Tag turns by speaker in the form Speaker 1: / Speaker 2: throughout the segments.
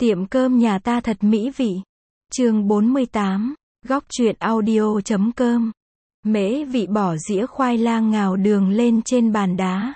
Speaker 1: Tiệm cơm nhà ta thật mỹ vị. Chương 48, góc truyện audio.com. Mễ Vị bỏ dĩa khoai lang ngào đường lên trên bàn đá.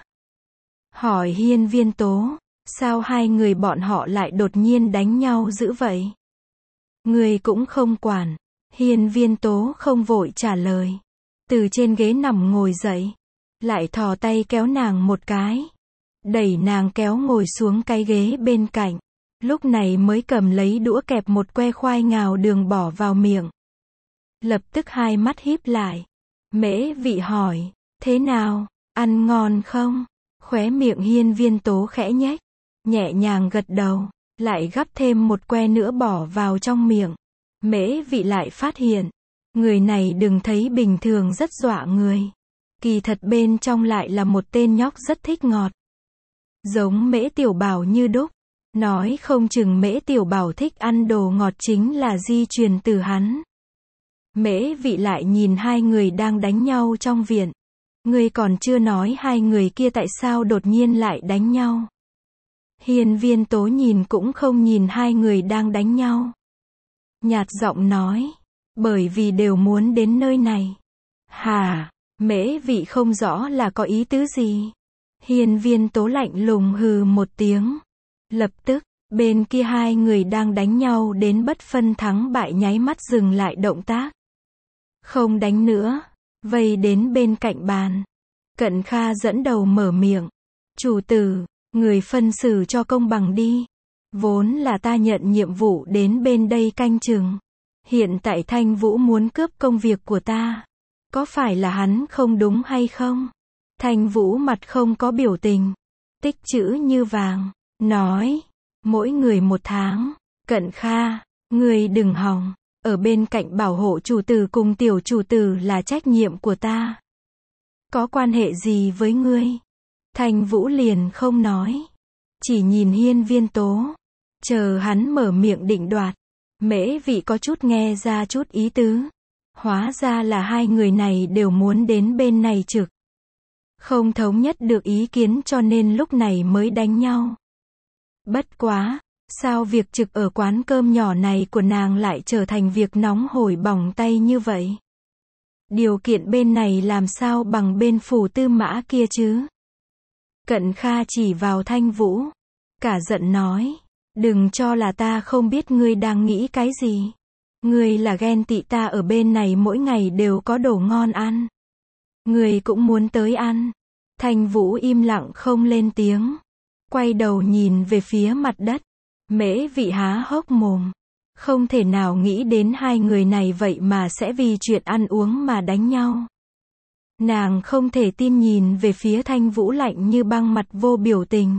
Speaker 1: Hỏi Hiên Viên Tố, sao hai người bọn họ lại đột nhiên đánh nhau dữ vậy? Người cũng không quản. Hiên Viên Tố không vội trả lời. Từ trên ghế nằm ngồi dậy. Lại thò tay kéo nàng một cái. Đẩy nàng kéo ngồi xuống cái ghế bên cạnh. Lúc này mới cầm lấy đũa kẹp một que khoai ngào đường bỏ vào miệng. Lập tức hai mắt híp lại. Mễ Vị hỏi, thế nào, ăn ngon không? Khóe miệng Hiên Viên Tố khẽ nhếch, nhẹ nhàng gật đầu, lại gắp thêm một que nữa bỏ vào trong miệng. Mễ Vị lại phát hiện, người này đừng thấy bình thường rất dọa người. Kỳ thật bên trong lại là một tên nhóc rất thích ngọt. Giống Mễ Tiểu Bảo như đúc. Nói không chừng Mễ Tiểu Bảo thích ăn đồ ngọt chính là di truyền từ hắn. Mễ Vị lại nhìn hai người đang đánh nhau trong viện. Ngươi còn chưa nói hai người kia tại sao đột nhiên lại đánh nhau. Hiên Viên Tố nhìn cũng không nhìn hai người đang đánh nhau. Nhạt giọng nói, bởi vì đều muốn đến nơi này. Hả? Mễ Vị không rõ là có ý tứ gì. Hiên Viên Tố lạnh lùng hừ một tiếng. Lập tức, bên kia hai người đang đánh nhau đến bất phân thắng bại nháy mắt dừng lại động tác. Không đánh nữa, vây đến bên cạnh bàn. Cận Kha dẫn đầu mở miệng. Chủ tử, người phân xử cho công bằng đi. Vốn là ta nhận nhiệm vụ đến bên đây canh chừng. Hiện tại Thanh Vũ muốn cướp công việc của ta. Có phải là hắn không đúng hay không? Thanh Vũ mặt không có biểu tình. Tích chữ như vàng. Nói, mỗi người một tháng. Cận Kha, người đừng hòng. Ở bên cạnh bảo hộ chủ tử cùng tiểu chủ tử là trách nhiệm của ta. Có quan hệ gì với ngươi? Thanh Vũ liền không nói. Chỉ nhìn Hiên Viên Tố. Chờ hắn mở miệng định đoạt. Mễ Vị có chút nghe ra chút ý tứ. Hóa ra là hai người này đều muốn đến bên này trực. Không thống nhất được ý kiến cho nên lúc này mới đánh nhau. Bất quá, sao việc trực ở quán cơm nhỏ này của nàng lại trở thành việc nóng hổi bỏng tay như vậy? Điều kiện bên này làm sao bằng bên Phủ Tư Mã kia chứ? Cận Kha chỉ vào Thanh Vũ. Cả giận nói, đừng cho là ta không biết ngươi đang nghĩ cái gì. Ngươi là ghen tị ta ở bên này mỗi ngày đều có đồ ngon ăn. Ngươi cũng muốn tới ăn. Thanh Vũ im lặng không lên tiếng. Quay đầu nhìn về phía mặt đất. Mễ Vị há hốc mồm. Không thể nào nghĩ đến hai người này vậy mà sẽ vì chuyện ăn uống mà đánh nhau. Nàng không thể tin nhìn về phía Thanh Vũ lạnh như băng mặt vô biểu tình.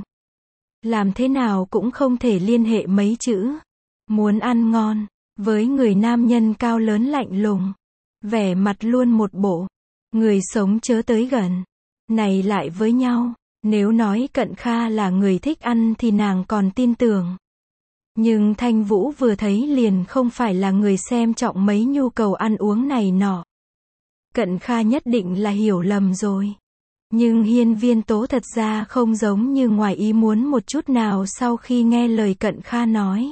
Speaker 1: Làm thế nào cũng không thể liên hệ mấy chữ. Muốn ăn ngon. Với người nam nhân cao lớn lạnh lùng. Vẻ mặt luôn một bộ. Người sống chớ tới gần. Này lại với nhau. Nếu nói Cận Kha là người thích ăn thì nàng còn tin tưởng. Nhưng Thanh Vũ vừa thấy liền không phải là người xem trọng mấy nhu cầu ăn uống này nọ. Cận Kha nhất định là hiểu lầm rồi. Nhưng Hiên Viên Tố thật ra không giống như ngoài ý muốn một chút nào sau khi nghe lời Cận Kha nói.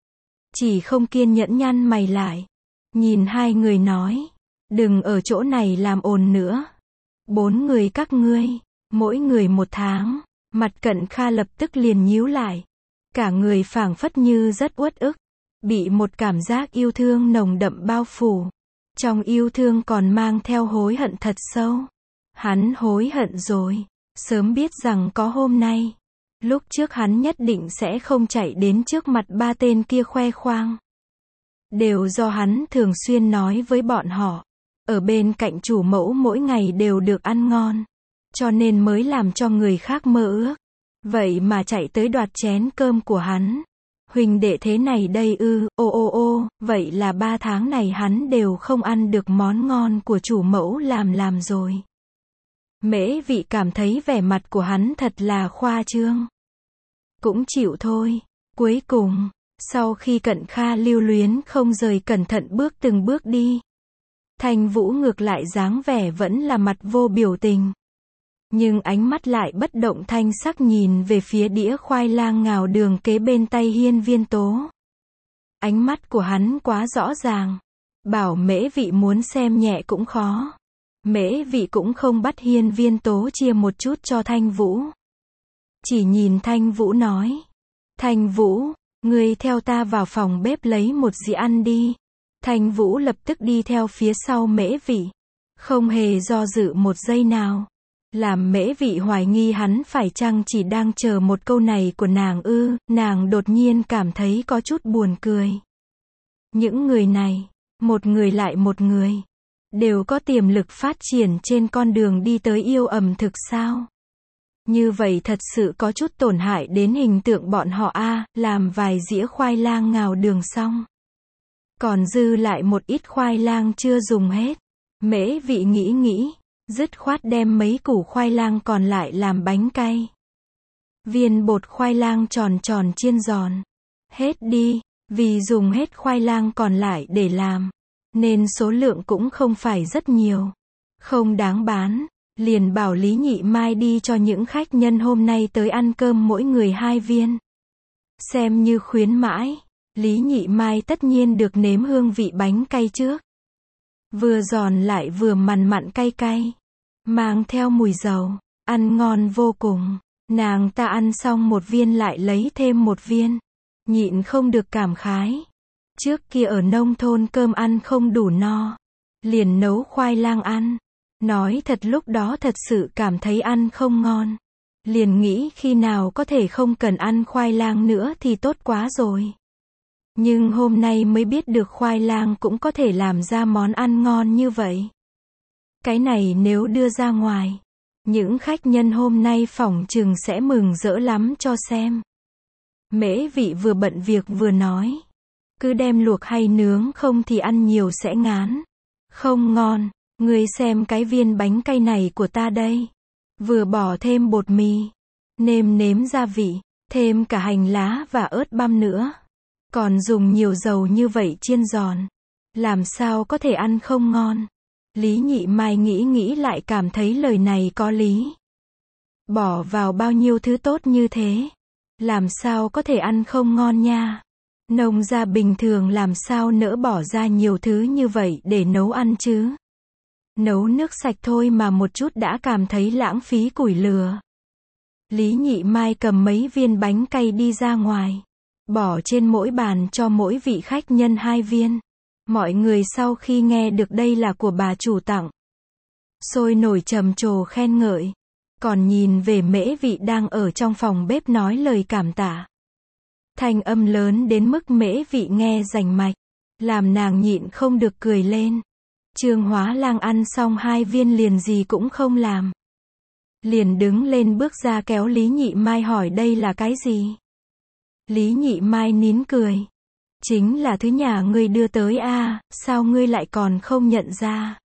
Speaker 1: Chỉ không kiên nhẫn nhăn mày lại. Nhìn hai người nói. Đừng ở chỗ này làm ồn nữa. 4 người các ngươi. Mỗi người một tháng. Mặt Cận Kha lập tức liền nhíu lại. Cả người phảng phất như rất uất ức. Bị một cảm giác yêu thương nồng đậm bao phủ. Trong yêu thương còn mang theo hối hận thật sâu. Hắn hối hận rồi. Sớm biết rằng có hôm nay. Lúc trước hắn nhất định sẽ không chạy đến trước mặt ba tên kia khoe khoang. Đều do hắn thường xuyên nói với bọn họ. Ở bên cạnh chủ mẫu mỗi ngày đều được ăn ngon. Cho nên mới làm cho người khác mơ ước. Vậy mà chạy tới đoạt chén cơm của hắn. Huỳnh đệ thế này đây ư, ô, vậy là 3 tháng này hắn đều không ăn được món ngon của chủ mẫu làm rồi. Mễ Vị cảm thấy vẻ mặt của hắn thật là khoa trương. Cũng chịu thôi. Cuối cùng, sau khi Cận Kha lưu luyến không rời cẩn thận bước từng bước đi. Thanh Vũ ngược lại dáng vẻ vẫn là mặt vô biểu tình. Nhưng ánh mắt lại bất động thanh sắc nhìn về phía đĩa khoai lang ngào đường kế bên tay Hiên Viên Tố. Ánh mắt của hắn quá rõ ràng. Bảo Mễ Vị muốn xem nhẹ cũng khó. Mễ Vị cũng không bắt Hiên Viên Tố chia một chút cho Thanh Vũ. Chỉ nhìn Thanh Vũ nói. Thanh Vũ, ngươi theo ta vào phòng bếp lấy một dĩa ăn đi. Thanh Vũ lập tức đi theo phía sau Mễ Vị. Không hề do dự một giây nào. Làm Mễ Vị hoài nghi hắn phải chăng chỉ đang chờ một câu này của nàng ư, nàng đột nhiên cảm thấy có chút buồn cười. Những người này, một người lại một người, đều có tiềm lực phát triển trên con đường đi tới yêu ẩm thực sao? Như vậy thật sự có chút tổn hại đến hình tượng bọn họ a, làm vài dĩa khoai lang ngào đường xong. Còn dư lại một ít khoai lang chưa dùng hết. Mễ Vị nghĩ, dứt khoát đem mấy củ khoai lang còn lại làm bánh cay. Viên bột khoai lang tròn tròn chiên giòn. Hết đi, vì dùng hết khoai lang còn lại để làm, nên số lượng cũng không phải rất nhiều. Không đáng bán, liền bảo Lý Nhị Mai đi cho những khách nhân hôm nay tới ăn cơm mỗi người 2 viên. Xem như khuyến mãi, Lý Nhị Mai tất nhiên được nếm hương vị bánh cay trước. Vừa giòn lại vừa mặn mặn cay cay, mang theo mùi dầu, ăn ngon vô cùng. Nàng ta ăn xong một viên lại lấy thêm một viên, nhịn không được cảm khái. Trước kia ở nông thôn cơm ăn không đủ no, liền nấu khoai lang ăn. Nói thật lúc đó thật sự cảm thấy ăn không ngon. Liền nghĩ khi nào có thể không cần ăn khoai lang nữa thì tốt quá rồi. Nhưng hôm nay mới biết được khoai lang cũng có thể làm ra món ăn ngon như vậy. Cái này nếu đưa ra ngoài, những khách nhân hôm nay phỏng chừng sẽ mừng rỡ lắm cho xem. Mễ Vị vừa bận việc vừa nói. Cứ đem luộc hay nướng không thì ăn nhiều sẽ ngán. Không ngon, ngươi xem cái viên bánh cay này của ta đây. Vừa bỏ thêm bột mì, nêm nếm gia vị, thêm cả hành lá và ớt băm nữa. Còn dùng nhiều dầu như vậy chiên giòn. Làm sao có thể ăn không ngon? Lý Nhị Mai nghĩ lại cảm thấy lời này có lý. Bỏ vào bao nhiêu thứ tốt như thế, làm sao có thể ăn không ngon nha. Nông gia bình thường làm sao nỡ bỏ ra nhiều thứ như vậy để nấu ăn chứ. Nấu nước sạch thôi mà một chút đã cảm thấy lãng phí củi lửa. Lý Nhị Mai cầm mấy viên bánh cay đi ra ngoài, bỏ trên mỗi bàn cho mỗi vị khách nhân 2 viên. Mọi người sau khi nghe được đây là của bà chủ tặng, sôi nổi trầm trồ khen ngợi. Còn nhìn về Mễ Vị đang ở trong phòng bếp nói lời cảm tạ. Thanh âm lớn đến mức Mễ Vị nghe rành mạch, làm nàng nhịn không được cười lên. Trương Hóa Lang ăn xong 2 viên liền gì cũng không làm. Liền đứng lên bước ra kéo Lý Nhị Mai hỏi đây là cái gì. Lý Nhị Mai nín cười. Chính là thứ nhà ngươi đưa tới a, sao ngươi lại còn không nhận ra?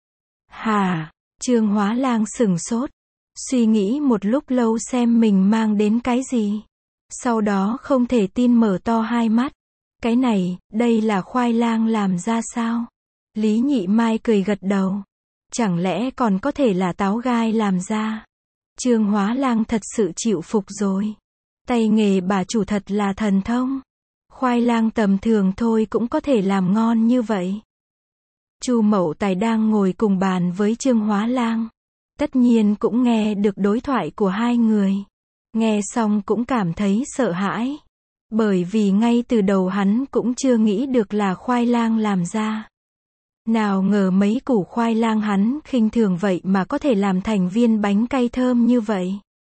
Speaker 1: Hả? Trương Hóa Lang sửng sốt, suy nghĩ một lúc lâu xem mình mang đến cái gì. Sau đó không thể tin mở to hai mắt. Cái này, đây là khoai lang làm ra sao? Lý Nhị Mai cười gật đầu. Chẳng lẽ còn có thể là táo gai làm ra? Trương Hóa Lang thật sự chịu phục rồi. Tay nghề bà chủ thật là thần thông. Khoai lang tầm thường thôi cũng có thể làm ngon như vậy. Chu Mậu Tài đang ngồi cùng bàn với Trương Hóa Lang. Tất nhiên cũng nghe được đối thoại của hai người. Nghe xong cũng cảm thấy sợ hãi. Bởi vì ngay từ đầu hắn cũng chưa nghĩ được là khoai lang làm ra. Nào ngờ mấy củ khoai lang hắn khinh thường vậy mà có thể làm thành viên bánh cay thơm như vậy.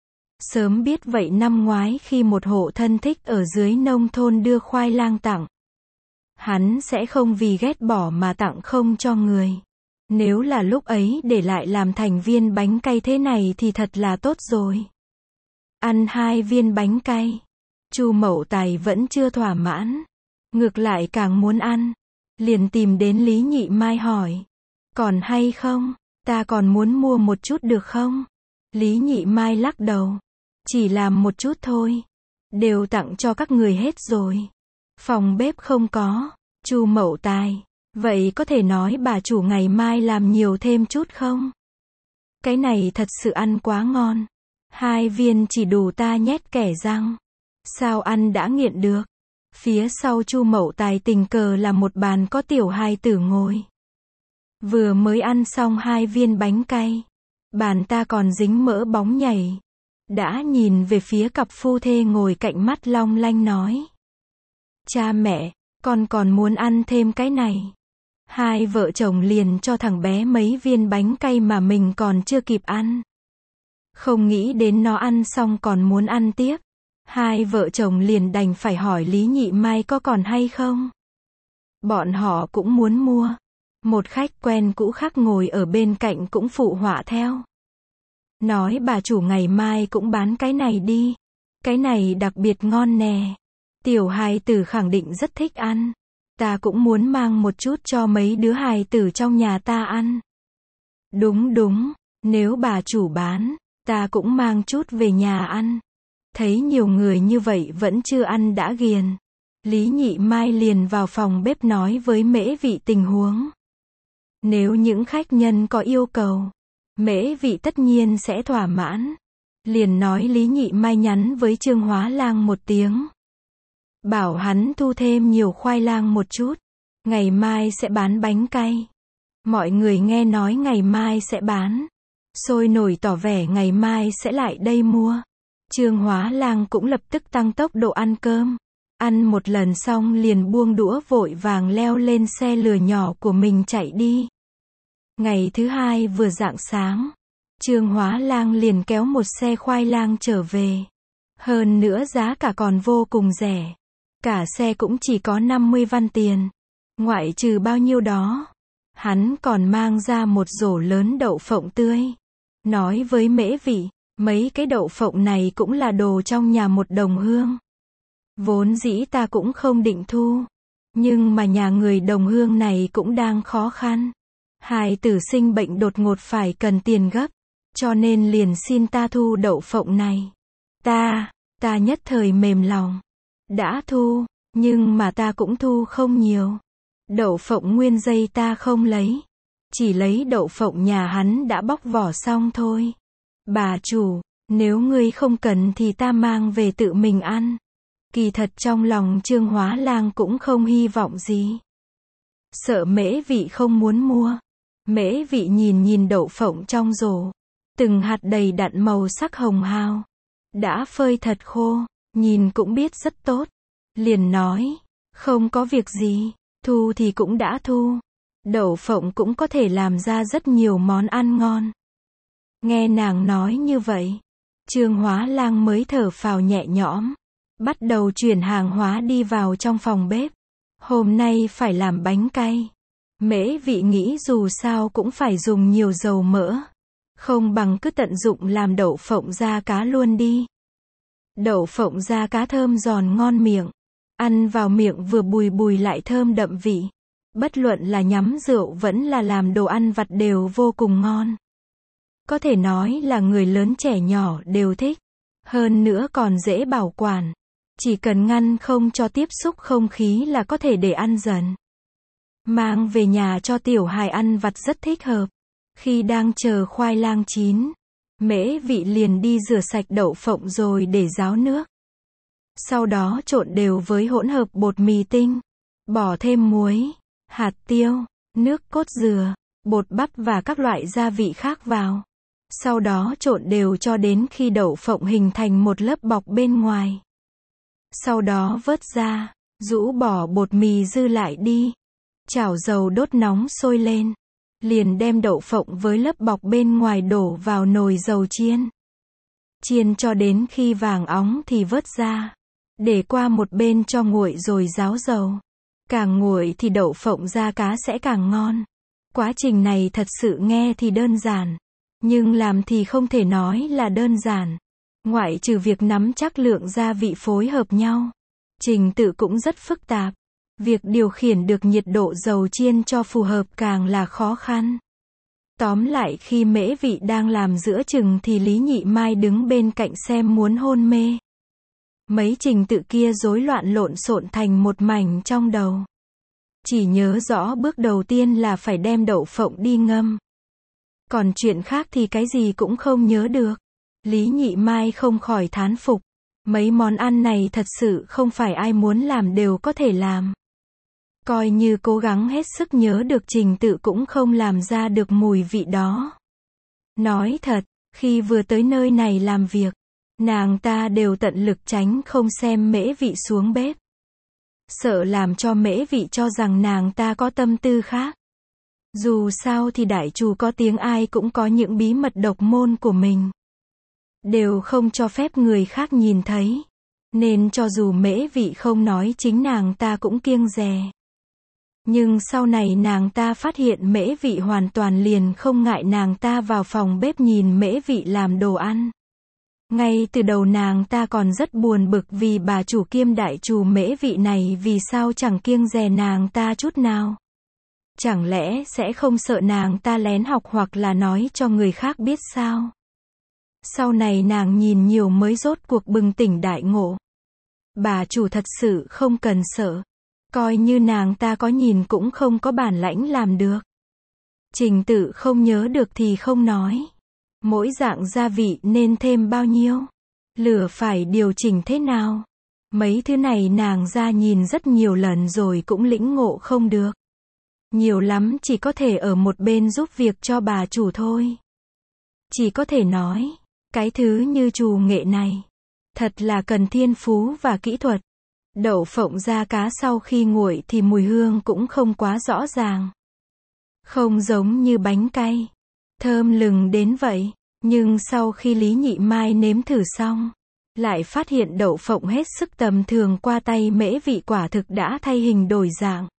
Speaker 1: Sớm biết vậy năm ngoái khi một hộ thân thích ở dưới nông thôn đưa khoai lang tặng, hắn sẽ không vì ghét bỏ mà tặng không cho người. Nếu là lúc ấy để lại làm thành viên bánh cay thế này thì thật là tốt rồi. Ăn 2 viên bánh cay, Chu Mậu Tài vẫn chưa thỏa mãn, ngược lại càng muốn ăn, liền tìm đến Lý Nhị Mai hỏi, còn hay không, ta còn muốn mua một chút được không? Lý Nhị Mai lắc đầu, chỉ làm một chút thôi, đều tặng cho các người hết rồi. Phòng bếp không có. Chu Mậu Tài, vậy có thể nói bà chủ ngày mai làm nhiều thêm chút không? Cái này thật sự ăn quá ngon. 2 viên chỉ đủ ta nhét kẻ răng. Sao ăn đã nghiện được. Phía sau Chu Mậu Tài tình cờ là một bàn có tiểu hài tử ngồi. Vừa mới ăn xong 2 viên bánh cay. Bàn ta còn dính mỡ bóng nhảy. Đã nhìn về phía cặp phu thê ngồi cạnh mắt long lanh nói. Cha mẹ, con còn muốn ăn thêm cái này. 2 vợ chồng liền cho thằng bé mấy viên bánh cay mà mình còn chưa kịp ăn. Không nghĩ đến nó ăn xong còn muốn ăn tiếp. 2 vợ chồng liền đành phải hỏi Lý Nhị Mai có còn hay không. Bọn họ cũng muốn mua. Một khách quen cũ khác ngồi ở bên cạnh cũng phụ họa theo. Nói bà chủ ngày mai cũng bán cái này đi. Cái này đặc biệt ngon nè. Tiểu hài tử khẳng định rất thích ăn. Ta cũng muốn mang một chút cho mấy đứa hài tử trong nhà ta ăn. Đúng đúng, nếu bà chủ bán, ta cũng mang chút về nhà ăn. Thấy nhiều người như vậy vẫn chưa ăn đã ghiền. Lý Nhị Mai liền vào phòng bếp nói với Mễ Vị tình huống. Nếu những khách nhân có yêu cầu, Mễ Vị tất nhiên sẽ thỏa mãn. Liền nói Lý Nhị Mai nhắn với Trương Hóa Lang một tiếng. Bảo hắn thu thêm nhiều khoai lang một chút. Ngày mai sẽ bán bánh cay. Mọi người nghe nói ngày mai sẽ bán. Sôi nổi tỏ vẻ ngày mai sẽ lại đây mua. Trương Hóa Lang cũng lập tức tăng tốc độ ăn cơm. Ăn một lần xong liền buông đũa vội vàng leo lên xe lừa nhỏ của mình chạy đi. Ngày thứ hai vừa rạng sáng, Trương Hóa Lang liền kéo một xe khoai lang trở về. Hơn nữa giá cả còn vô cùng rẻ. Cả xe cũng chỉ có 50 văn tiền. Ngoại trừ bao nhiêu đó, hắn còn mang ra một rổ lớn đậu phộng tươi. Nói với Mễ Vị, mấy cái đậu phộng này cũng là đồ trong nhà một đồng hương. Vốn dĩ ta cũng không định thu. Nhưng mà nhà người đồng hương này cũng đang khó khăn. Hài tử sinh bệnh đột ngột phải cần tiền gấp. Cho nên liền xin ta thu đậu phộng này. Ta nhất thời mềm lòng. Đã thu, nhưng mà ta cũng thu không nhiều. Đậu phộng nguyên dây ta không lấy. Chỉ lấy đậu phộng nhà hắn đã bóc vỏ xong thôi. Bà chủ, nếu ngươi không cần thì ta mang về tự mình ăn. Kỳ thật trong lòng Trương Hóa Lang cũng không hy vọng gì. Sợ Mễ Vị không muốn mua. Mễ Vị nhìn đậu phộng trong rổ. Từng hạt đầy đặn màu sắc hồng hào. Đã phơi thật khô, nhìn cũng biết rất tốt. Liền nói, không có việc gì, thu thì cũng đã thu. Đậu phộng cũng có thể làm ra rất nhiều món ăn ngon. Nghe nàng nói như vậy, Trương Hóa Lang mới thở phào nhẹ nhõm. Bắt đầu chuyển hàng hóa đi vào trong phòng bếp. Hôm nay phải làm bánh cay. Mễ Vị nghĩ dù sao cũng phải dùng nhiều dầu mỡ. Không bằng cứ tận dụng làm đậu phộng da cá luôn đi. Đậu phộng da cá thơm giòn ngon miệng. Ăn vào miệng vừa bùi bùi lại thơm đậm vị. Bất luận là nhắm rượu vẫn là làm đồ ăn vặt đều vô cùng ngon. Có thể nói là người lớn trẻ nhỏ đều thích. Hơn nữa còn dễ bảo quản. Chỉ cần ngăn không cho tiếp xúc không khí là có thể để ăn dần. Mang về nhà cho tiểu hài ăn vặt rất thích hợp. Khi đang chờ khoai lang chín, Mễ Vị liền đi rửa sạch đậu phộng rồi để ráo nước. Sau đó trộn đều với hỗn hợp bột mì tinh. Bỏ thêm muối, hạt tiêu, nước cốt dừa, bột bắp và các loại gia vị khác vào. Sau đó trộn đều cho đến khi đậu phộng hình thành một lớp bọc bên ngoài. Sau đó vớt ra, rũ bỏ bột mì dư lại đi. Chảo dầu đốt nóng sôi lên. Liền đem đậu phộng với lớp bọc bên ngoài đổ vào nồi dầu chiên. Chiên cho đến khi vàng óng thì vớt ra. Để qua một bên cho nguội rồi ráo dầu. Càng nguội thì đậu phộng da cá sẽ càng ngon. Quá trình này thật sự nghe thì đơn giản. Nhưng làm thì không thể nói là đơn giản. Ngoại trừ việc nắm chắc lượng gia vị phối hợp nhau. Trình tự cũng rất phức tạp. Việc điều khiển được nhiệt độ dầu chiên cho phù hợp càng là khó khăn. Tóm lại khi Mễ Vị đang làm giữa chừng thì Lý Nhị Mai đứng bên cạnh xem muốn hôn mê. Mấy trình tự kia rối loạn lộn xộn thành một mảnh trong đầu. Chỉ nhớ rõ bước đầu tiên là phải đem đậu phộng đi ngâm. Còn chuyện khác thì cái gì cũng không nhớ được. Lý Nhị Mai không khỏi thán phục. Mấy món ăn này thật sự không phải ai muốn làm đều có thể làm. Coi như cố gắng hết sức nhớ được trình tự cũng không làm ra được mùi vị đó. Nói thật, khi vừa tới nơi này làm việc, nàng ta đều tận lực tránh không xem Mễ Vị xuống bếp. Sợ làm cho Mễ Vị cho rằng nàng ta có tâm tư khác. Dù sao thì đại chủ có tiếng ai cũng có những bí mật độc môn của mình. Đều không cho phép người khác nhìn thấy. Nên cho dù Mễ Vị không nói chính nàng ta cũng kiêng dè. Nhưng sau này nàng ta phát hiện Mễ Vị hoàn toàn liền không ngại nàng ta vào phòng bếp nhìn Mễ Vị làm đồ ăn. Ngay từ đầu nàng ta còn rất buồn bực vì bà chủ kiêm đại chủ Mễ Vị này vì sao chẳng kiêng dè nàng ta chút nào. Chẳng lẽ sẽ không sợ nàng ta lén học hoặc là nói cho người khác biết sao? Sau này nàng nhìn nhiều mới rốt cuộc bừng tỉnh đại ngộ. Bà chủ thật sự không cần sợ. Coi như nàng ta có nhìn cũng không có bản lãnh làm được. Trình tự không nhớ được thì không nói. Mỗi dạng gia vị nên thêm bao nhiêu? Lửa phải điều chỉnh thế nào? Mấy thứ này nàng ra nhìn rất nhiều lần rồi cũng lĩnh ngộ không được. Nhiều lắm chỉ có thể ở một bên giúp việc cho bà chủ thôi. Chỉ có thể nói, cái thứ như trù nghệ này, thật là cần thiên phú và kỹ thuật. Đậu phộng da cá sau khi nguội thì mùi hương cũng không quá rõ ràng. Không giống như bánh cay, thơm lừng đến vậy. Nhưng sau khi Lý Nhị Mai nếm thử xong, lại phát hiện đậu phộng hết sức tầm thường qua tay Mễ Vị quả thực đã thay hình đổi dạng.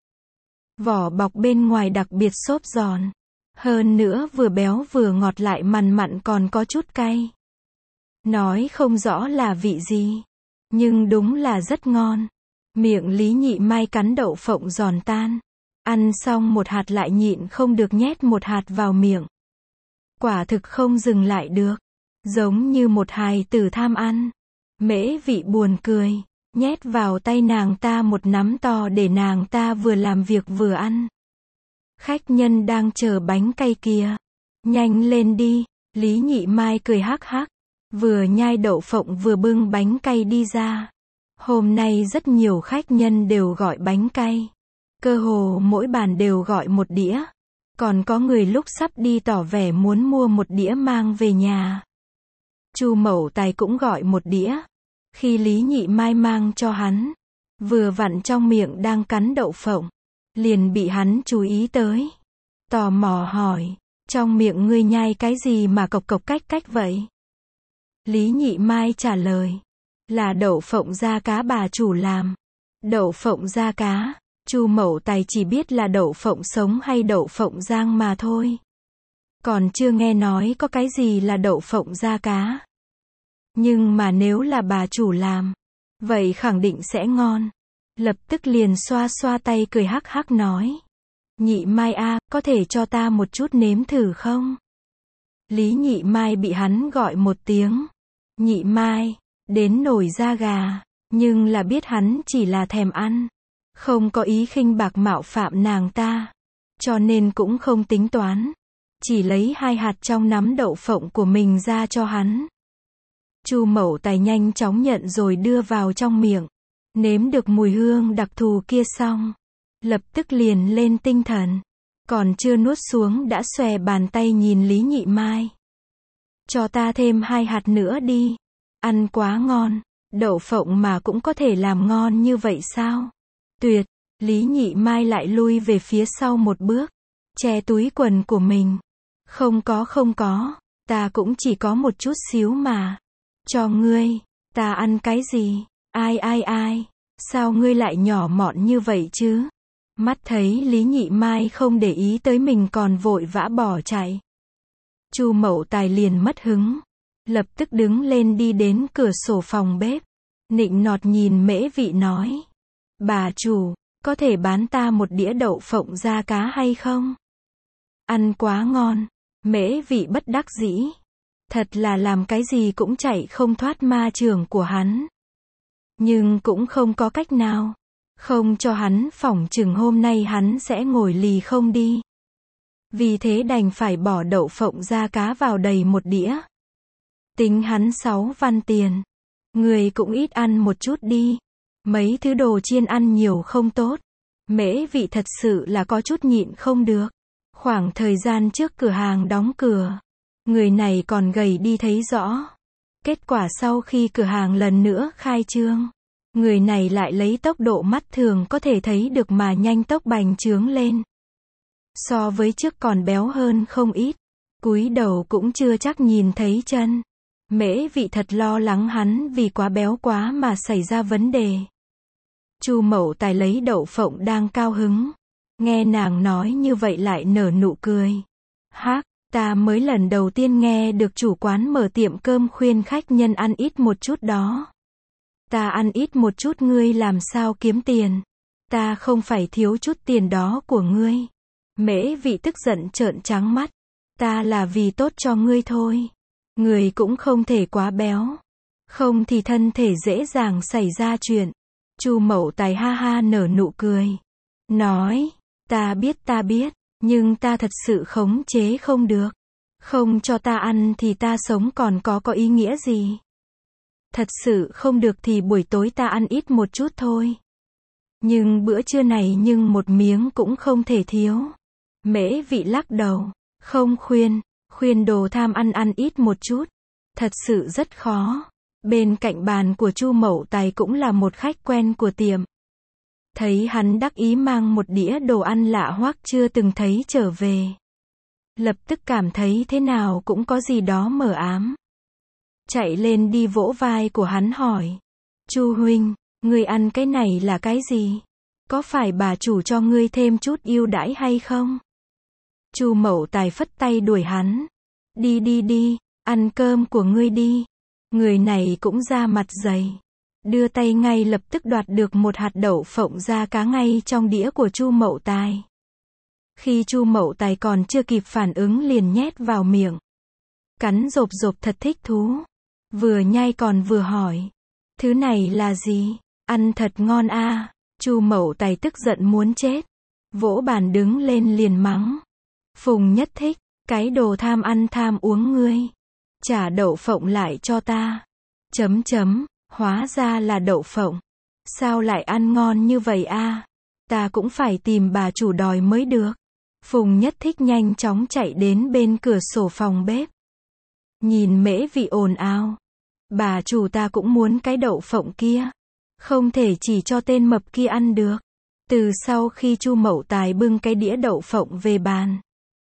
Speaker 1: Vỏ bọc bên ngoài đặc biệt xốp giòn. Hơn nữa vừa béo vừa ngọt lại mặn mặn còn có chút cay. Nói không rõ là vị gì. Nhưng đúng là rất ngon. Miệng Lý Nhị Mai cắn đậu phộng giòn tan. Ăn xong một hạt lại nhịn không được nhét một hạt vào miệng. Quả thực không dừng lại được. Giống như một hài tử tham ăn. Mễ Vị buồn cười. Nhét vào tay nàng ta một nắm to để nàng ta vừa làm việc vừa ăn. Khách nhân đang chờ bánh cay kìa. Nhanh lên đi. Lý Nhị Mai cười hắc hắc. Vừa nhai đậu phộng vừa bưng bánh cay đi ra. Hôm nay rất nhiều khách nhân đều gọi bánh cay. Cơ hồ mỗi bàn đều gọi một đĩa. Còn có người lúc sắp đi tỏ vẻ muốn mua một đĩa mang về nhà. Chu Mẩu Tài cũng gọi một đĩa. Khi Lý Nhị Mai mang cho hắn, vừa vặn trong miệng đang cắn đậu phộng, liền bị hắn chú ý tới. Tò mò hỏi, trong miệng ngươi nhai cái gì mà cộc cộc cách cách vậy? Lý Nhị Mai trả lời, là đậu phộng da cá bà chủ làm. Đậu phộng da cá, Chu Mẩu Tài chỉ biết là đậu phộng sống hay đậu phộng rang mà thôi. Còn chưa nghe nói có cái gì là đậu phộng da cá. Nhưng mà nếu là bà chủ làm, vậy khẳng định sẽ ngon. Lập tức liền xoa xoa tay cười hắc hắc nói. Nhị Mai a, có thể cho ta một chút nếm thử không? Lý Nhị Mai bị hắn gọi một tiếng. Nhị Mai, đến nổi da gà, nhưng là biết hắn chỉ là thèm ăn. Không có ý khinh bạc mạo phạm nàng ta. Cho nên cũng không tính toán. Chỉ lấy 2 hạt trong nắm đậu phộng của mình ra cho hắn. Chu Mẩu Tài nhanh chóng nhận rồi đưa vào trong miệng. Nếm được mùi hương đặc thù kia xong, lập tức liền lên tinh thần. Còn chưa nuốt xuống đã xòe bàn tay nhìn Lý Nhị Mai. Cho ta thêm 2 hạt nữa đi. Ăn quá ngon. Đậu phộng mà cũng có thể làm ngon như vậy sao? Tuyệt. Lý Nhị Mai lại lui về phía sau một bước. Che túi quần của mình. Không có. Ta cũng chỉ có một chút xíu mà. Cho ngươi. Ta ăn cái gì? Ai. Sao ngươi lại nhỏ mọn như vậy chứ? Mắt thấy Lý Nhị Mai không để ý tới mình còn vội vã bỏ chạy. Chu Mẩu Tài liền mất hứng. Lập tức đứng lên đi đến cửa sổ phòng bếp. Nịnh nọt nhìn Mễ Vị nói. Bà chủ, có thể bán ta một đĩa đậu phộng da cá hay không? Ăn quá ngon. Mễ Vị bất đắc dĩ. Thật là làm cái gì cũng chạy không thoát ma chưởng của hắn. Nhưng cũng không có cách nào. Không cho hắn phỏng chừng hôm nay hắn sẽ ngồi lì không đi. Vì thế đành phải bỏ đậu phộng da cá vào đầy một đĩa. Tính hắn 6 văn tiền. Người cũng ít ăn một chút đi. Mấy thứ đồ chiên ăn nhiều không tốt. Mễ Vị thật sự là có chút nhịn không được. Khoảng thời gian trước cửa hàng đóng cửa, người này còn gầy đi thấy rõ. Kết quả sau khi cửa hàng lần nữa khai trương, người này lại lấy tốc độ mắt thường có thể thấy được mà nhanh tốc bành trướng lên. So với trước còn béo hơn không ít. Cúi đầu cũng chưa chắc nhìn thấy chân. Mễ Vị thật lo lắng hắn vì quá béo quá mà xảy ra vấn đề. Chu Mậu Tài lấy đậu phộng đang cao hứng. Nghe nàng nói như vậy lại nở nụ cười. Hắc, ta mới lần đầu tiên nghe được chủ quán mở tiệm cơm khuyên khách nhân ăn ít một chút đó. Ta ăn ít một chút ngươi làm sao kiếm tiền. Ta không phải thiếu chút tiền đó của ngươi. Mễ Vị tức giận trợn trắng mắt. Ta là vì tốt cho ngươi thôi. Ngươi cũng không thể quá béo. Không thì thân thể dễ dàng xảy ra chuyện. Chu Mậu Tài ha ha nở nụ cười. Nói, ta biết, nhưng ta thật sự khống chế không được. Không cho ta ăn thì ta sống còn có ý nghĩa gì. Thật sự không được thì buổi tối ta ăn ít một chút thôi. Nhưng bữa trưa này nhưng một miếng cũng không thể thiếu. Mễ Vị lắc đầu. Không khuyên đồ tham ăn ít một chút. Thật sự rất khó. Bên cạnh bàn của Chu Mậu Tài cũng là một khách quen của tiệm. Thấy hắn đắc ý mang một đĩa đồ ăn lạ hoắc chưa từng thấy trở về. Lập tức cảm thấy thế nào cũng có gì đó mờ ám. Chạy lên đi vỗ vai của hắn hỏi. Chu huynh, ngươi ăn cái này là cái gì? Có phải bà chủ cho ngươi thêm chút ưu đãi hay không? Chu Mậu Tài phất tay đuổi hắn. Đi, ăn cơm của ngươi đi. Người này cũng ra mặt dày. Đưa tay ngay lập tức đoạt được một hạt đậu phộng da cá ngay trong đĩa của Chu Mậu Tài. Khi Chu Mậu Tài còn chưa kịp phản ứng liền nhét vào miệng. Cắn rộp rộp thật thích thú. Vừa nhai còn vừa hỏi. Thứ này là gì? Ăn thật ngon a. Chu Mậu Tài tức giận muốn chết. Vỗ bàn đứng lên liền mắng. Phùng Nhất Thích, cái đồ tham ăn tham uống ngươi. Trả đậu phộng lại cho ta. Hóa ra là đậu phộng. Sao lại ăn ngon như vậy a? Ta cũng phải tìm bà chủ đòi mới được. Phùng Nhất Thích nhanh chóng chạy đến bên cửa sổ phòng bếp. Nhìn Mễ Vị ồn ào. Bà chủ ta cũng muốn cái đậu phộng kia. Không thể chỉ cho tên mập kia ăn được. Từ sau khi Chu Mậu Tài bưng cái đĩa đậu phộng về bàn,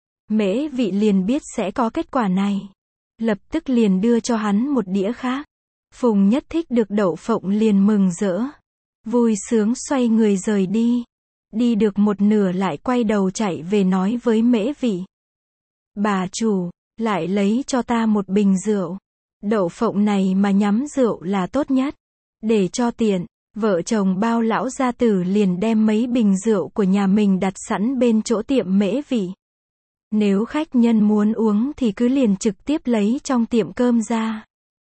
Speaker 1: Mễ Vị liền biết sẽ có kết quả này. Lập tức liền đưa cho hắn một đĩa khác. Phùng Nhất Thích được đậu phộng liền mừng rỡ. Vui sướng xoay người rời đi. Đi được một nửa lại quay đầu chạy về nói với Mễ Vị. Bà chủ, lại lấy cho ta một bình rượu. Đậu phộng này mà nhắm rượu là tốt nhất. Để cho tiện, vợ chồng Bao lão gia tử liền đem mấy bình rượu của nhà mình đặt sẵn bên chỗ tiệm Mễ Vị. Nếu khách nhân muốn uống thì cứ liền trực tiếp lấy trong tiệm cơm ra.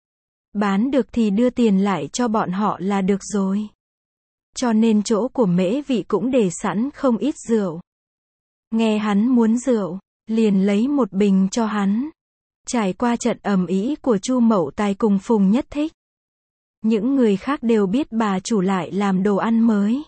Speaker 1: Bán được thì đưa tiền lại cho bọn họ là được rồi. Cho nên chỗ của Mễ Vị cũng để sẵn không ít rượu. Nghe hắn muốn rượu, liền lấy một bình cho hắn. Trải qua trận ầm ĩ của Chu Mậu Tài cùng Phùng Nhất Thích, những người khác đều biết bà chủ lại làm đồ ăn mới.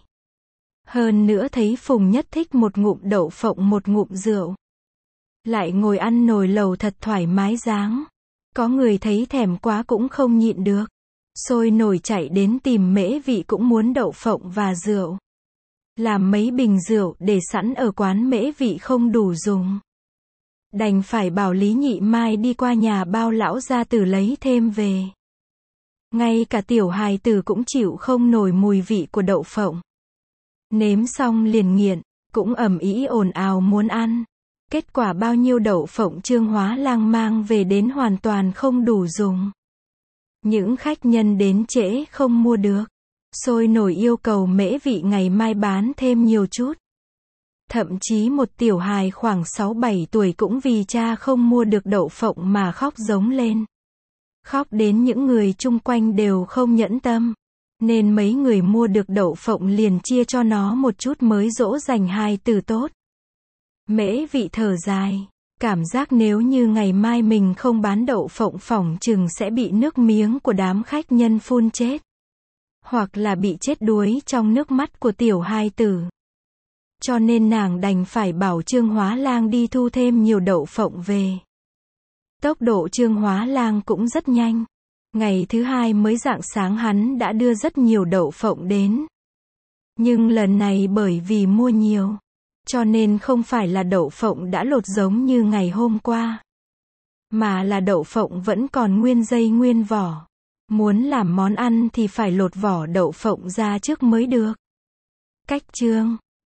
Speaker 1: Hơn nữa thấy Phùng Nhất Thích một ngụm đậu phộng một ngụm rượu, lại ngồi ăn nồi lẩu thật thoải mái dáng. Có người thấy thèm quá cũng không nhịn được. Sôi nổi chạy đến tìm Mễ Vị cũng muốn đậu phộng và rượu. Làm mấy bình rượu để sẵn ở quán Mễ Vị không đủ dùng. Đành phải bảo Lý Nhị Mai đi qua nhà Bao lão gia tử lấy thêm về. Ngay cả tiểu hài tử cũng chịu không nổi mùi vị của đậu phộng. Nếm xong liền nghiện, cũng ầm ĩ ồn ào muốn ăn. Kết quả bao nhiêu đậu phộng Trương Hóa Lang mang về đến hoàn toàn không đủ dùng. Những khách nhân đến trễ không mua được. Sôi nổi yêu cầu Mễ Vị ngày mai bán thêm nhiều chút. Thậm chí một tiểu hài khoảng 6-7 tuổi cũng vì cha không mua được đậu phộng mà khóc giống lên. Khóc đến những người chung quanh đều không nhẫn tâm. Nên mấy người mua được đậu phộng liền chia cho nó một chút mới dỗ dành hài tử tốt. Mễ Vị thở dài. Cảm giác nếu như ngày mai mình không bán đậu phộng phỏng chừng sẽ bị nước miếng của đám khách nhân phun chết. Hoặc là bị chết đuối trong nước mắt của tiểu hài tử. Cho nên nàng đành phải bảo Trương Hóa Lang đi thu thêm nhiều đậu phộng về. Tốc độ Trương Hóa Lang cũng rất nhanh. Ngày thứ hai mới rạng sáng hắn đã đưa rất nhiều đậu phộng đến. Nhưng lần này bởi vì mua nhiều, cho nên không phải là đậu phộng đã lột giống như ngày hôm qua, mà là đậu phộng vẫn còn nguyên dây nguyên vỏ. Muốn làm món ăn thì phải lột vỏ đậu phộng ra trước mới được. Cách chương